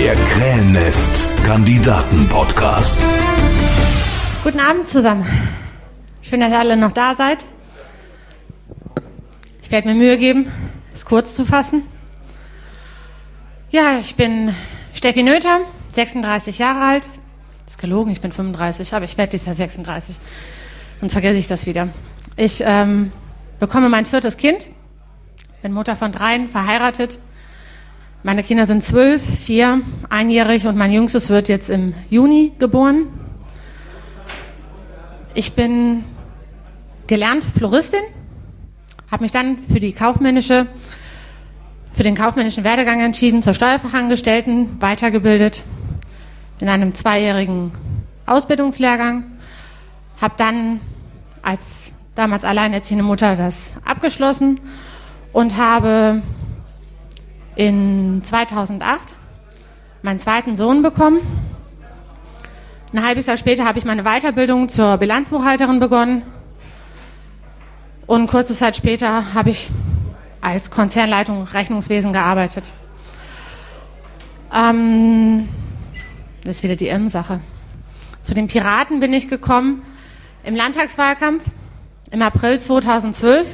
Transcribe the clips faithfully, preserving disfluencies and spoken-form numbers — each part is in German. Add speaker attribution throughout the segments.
Speaker 1: Der Krähennest-Kandidaten-Podcast.
Speaker 2: Guten Abend zusammen. Schön, dass ihr alle noch da seid. Ich werde mir Mühe geben, es kurz zu fassen. Ja, ich bin Steffi Noether, sechsunddreißig Jahre alt. Das ist gelogen, ich bin fünfunddreißig, aber ich werde dieses Jahr sechsunddreißig. Sonst vergesse ich das wieder. Ich ähm, bekomme mein viertes Kind, bin Mutter von dreien, verheiratet. Meine Kinder sind zwölf, vier, einjährig und mein Jüngstes wird jetzt im Juni geboren. Ich bin gelernte Floristin, habe mich dann für die kaufmännische, für den kaufmännischen Werdegang entschieden, zur Steuerfachangestellten weitergebildet in einem zweijährigen Ausbildungslehrgang, habe dann als damals alleinerziehende Mutter das abgeschlossen und habe in zweitausendacht meinen zweiten Sohn bekommen. Ein halbes Jahr später habe ich meine Weiterbildung zur Bilanzbuchhalterin begonnen und kurze Zeit später habe ich als Konzernleitung Rechnungswesen gearbeitet. Ähm, das ist wieder die M-Sache. Zu den Piraten bin ich gekommen im Landtagswahlkampf im April zweitausendzwölf.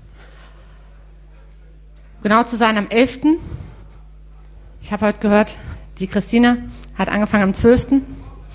Speaker 2: Genau zu sein am elften Ich habe heute gehört, die Christine hat angefangen am zwölften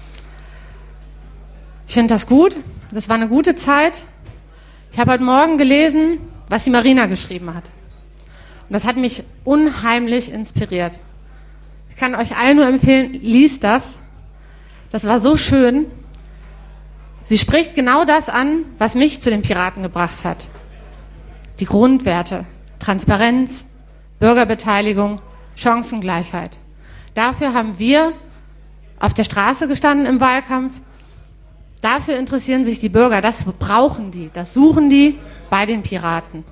Speaker 2: Ich finde das gut. Das war eine gute Zeit. Ich habe heute Morgen gelesen, was die Marina geschrieben hat. Und das hat mich unheimlich inspiriert. Ich kann euch allen nur empfehlen, liest das. Das war so schön. Sie spricht genau das an, was mich zu den Piraten gebracht hat. Die Grundwerte, Transparenz, Bürgerbeteiligung, Chancengleichheit. Dafür haben wir auf der Straße gestanden im Wahlkampf. Dafür interessieren sich die Bürger. Das brauchen die, das suchen die bei den Piraten.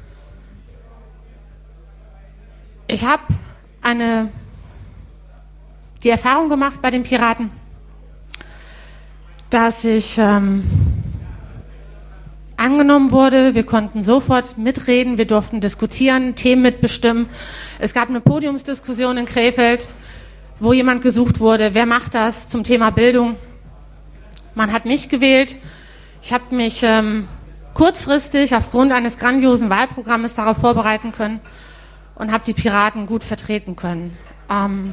Speaker 2: Ich habe eine die Erfahrung gemacht bei den Piraten, dass ich ähm, angenommen wurde. Wir konnten sofort mitreden, wir durften diskutieren, Themen mitbestimmen. Es gab eine Podiumsdiskussion in Krefeld, wo jemand gesucht wurde, wer macht das zum Thema Bildung. Man hat mich gewählt. Ich habe mich ähm, kurzfristig aufgrund eines grandiosen Wahlprogrammes darauf vorbereiten können und habe die Piraten gut vertreten können. Ähm,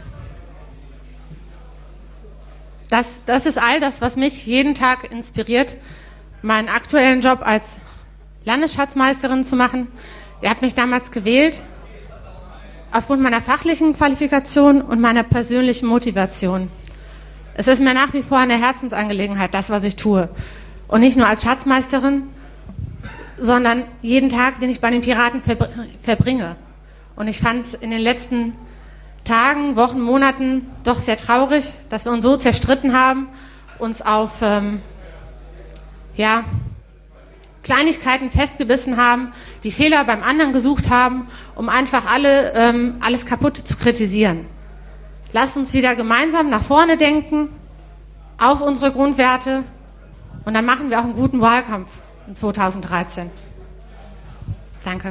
Speaker 2: das, das ist all das, was mich jeden Tag inspiriert, meinen aktuellen Job als Landesschatzmeisterin zu machen. Ihr habt mich damals gewählt aufgrund meiner fachlichen Qualifikation und meiner persönlichen Motivation. Es ist mir nach wie vor eine Herzensangelegenheit, das, was ich tue. Und nicht nur als Schatzmeisterin, sondern jeden Tag, den ich bei den Piraten verbringe. Und ich fand es in den letzten Tagen, Wochen, Monaten doch sehr traurig, dass wir uns so zerstritten haben, uns auf ähm, ja, Kleinigkeiten festgebissen haben, die Fehler beim anderen gesucht haben, um einfach alle ähm, alles kaputt zu kritisieren. Lasst uns wieder gemeinsam nach vorne denken, auf unsere Grundwerte und dann machen wir auch einen guten Wahlkampf in zweitausenddreizehn. Danke.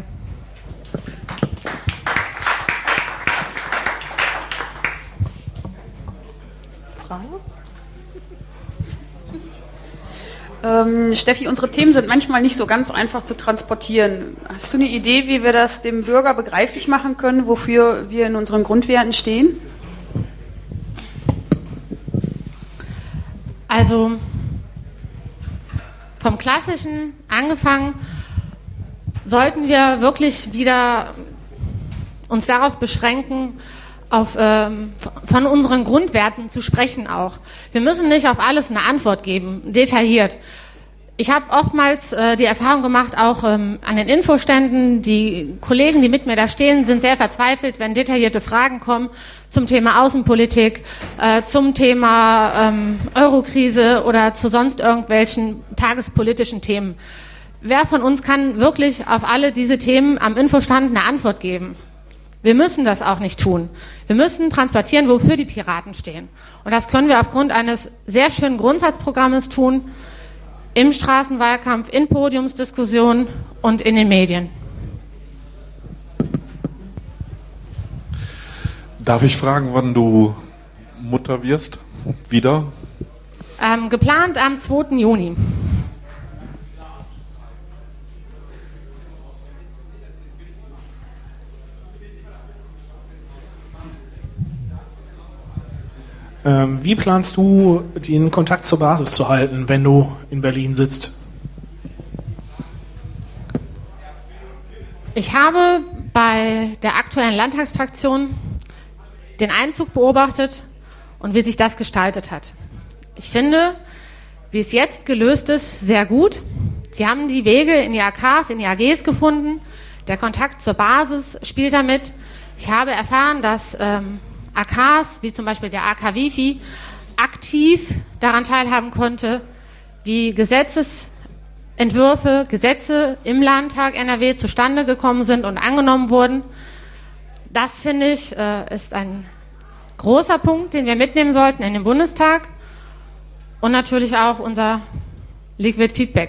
Speaker 3: Frage? Ähm, Steffi, unsere Themen sind manchmal nicht so ganz einfach zu transportieren. Hast du eine Idee, wie wir das dem Bürger begreiflich machen können, wofür wir in unseren Grundwerten stehen?
Speaker 2: Also vom Klassischen angefangen, sollten wir wirklich wieder uns darauf beschränken, auf, ähm, von unseren Grundwerten zu sprechen auch. Wir müssen nicht auf alles eine Antwort geben, detailliert. Ich habe oftmals äh, die Erfahrung gemacht, auch ähm, an den Infoständen, die Kollegen, die mit mir da stehen, sind sehr verzweifelt, wenn detaillierte Fragen kommen zum Thema Außenpolitik, äh, zum Thema ähm, Eurokrise oder zu sonst irgendwelchen tagespolitischen Themen. Wer von uns kann wirklich auf alle diese Themen am Infostand eine Antwort geben? Wir müssen das auch nicht tun. Wir müssen transportieren, wofür die Piraten stehen. Und das können wir aufgrund eines sehr schönen Grundsatzprogrammes tun, im Straßenwahlkampf, in Podiumsdiskussionen und in den Medien.
Speaker 4: Darf ich fragen, wann du
Speaker 1: Mutter wirst? Wieder?
Speaker 2: Ähm, geplant am zweiten Juni.
Speaker 4: Ähm, wie planst du, den Kontakt zur Basis zu halten, wenn du in Berlin sitzt?
Speaker 2: Ich habe bei der aktuellen Landtagsfraktion den Einzug beobachtet und wie sich das gestaltet hat. Ich finde, wie es jetzt gelöst ist, sehr gut. Sie haben die Wege in die A Ks, in die A Gs gefunden. Der Kontakt zur Basis spielt damit. Ich habe erfahren, dass ähm, A Ks, wie zum Beispiel der A K Wifi, aktiv daran teilhaben konnte, wie Gesetzesentwürfe, Gesetze im Landtag N R W zustande gekommen sind und angenommen wurden. Das, finde ich, äh, ist ein großer Punkt, den wir mitnehmen sollten in den Bundestag und natürlich auch unser Liquid Feedback.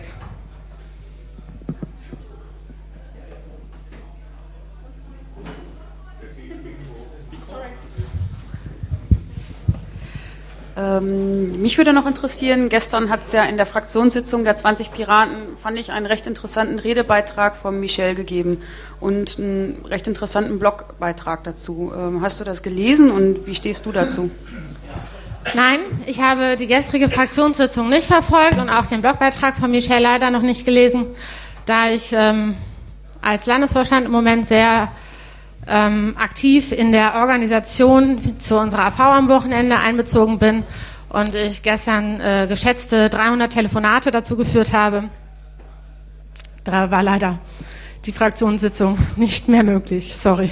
Speaker 3: Ähm, mich würde noch interessieren, gestern hat es ja in der Fraktionssitzung der zwanzig Piraten, fand ich, einen recht interessanten Redebeitrag von Michel gegeben und einen recht interessanten Blogbeitrag dazu. Ähm, hast du das gelesen und wie stehst du dazu?
Speaker 2: Nein, ich habe die gestrige Fraktionssitzung nicht verfolgt und auch den Blogbeitrag von Michel leider noch nicht gelesen, da ich ähm, als Landesvorstand im Moment sehr ähm, aktiv in der Organisation zu unserer A V am Wochenende einbezogen bin und ich gestern äh, geschätzte dreihundert Telefonate dazu geführt habe. Da war leider die Fraktionssitzung nicht mehr möglich. Sorry.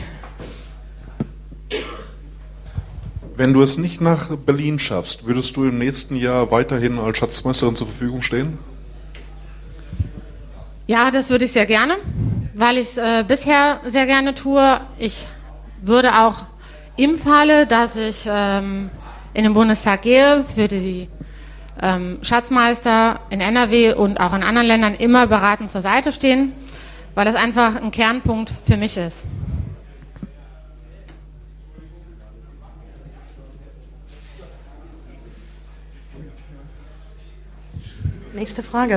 Speaker 1: Wenn du es nicht nach Berlin schaffst, würdest du im nächsten Jahr weiterhin als Schatzmeisterin zur Verfügung stehen?
Speaker 2: Ja, das würde ich sehr gerne, weil ich es äh, bisher sehr gerne tue. Ich würde auch im Falle, dass ich ähm, in den Bundestag gehe, für die ähm, Schatzmeister in N R W und auch in anderen Ländern immer beratend zur Seite stehen, weil das einfach ein Kernpunkt für mich ist.
Speaker 5: Nächste Frage.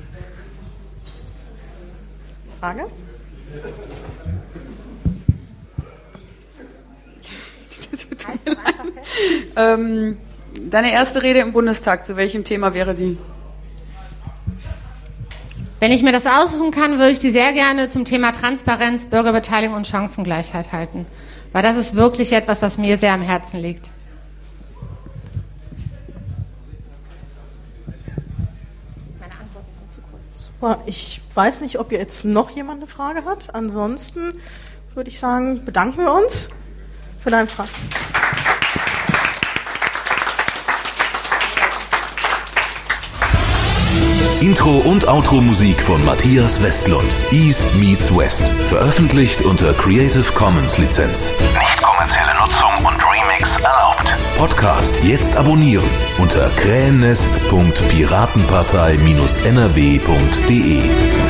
Speaker 5: Frage?
Speaker 3: ähm, deine erste Rede im Bundestag, zu welchem Thema wäre die?
Speaker 2: Wenn ich mir das aussuchen kann, würde ich die sehr gerne zum Thema Transparenz, Bürgerbeteiligung und Chancengleichheit halten. Weil das ist wirklich etwas, was mir sehr am Herzen liegt.
Speaker 5: Ich weiß nicht, ob jetzt noch jemand eine Frage hat. Ansonsten würde ich sagen, bedanken wir uns für deine Frage.
Speaker 6: Intro und Outro-Musik von Matthias Westlund. East meets West. Veröffentlicht unter Creative Commons Lizenz. Nicht kommerzielle Nutzung und Remix erlaubt. Podcast jetzt abonnieren unter krähennest punkt piratenpartei Bindestrich n r w punkt d e.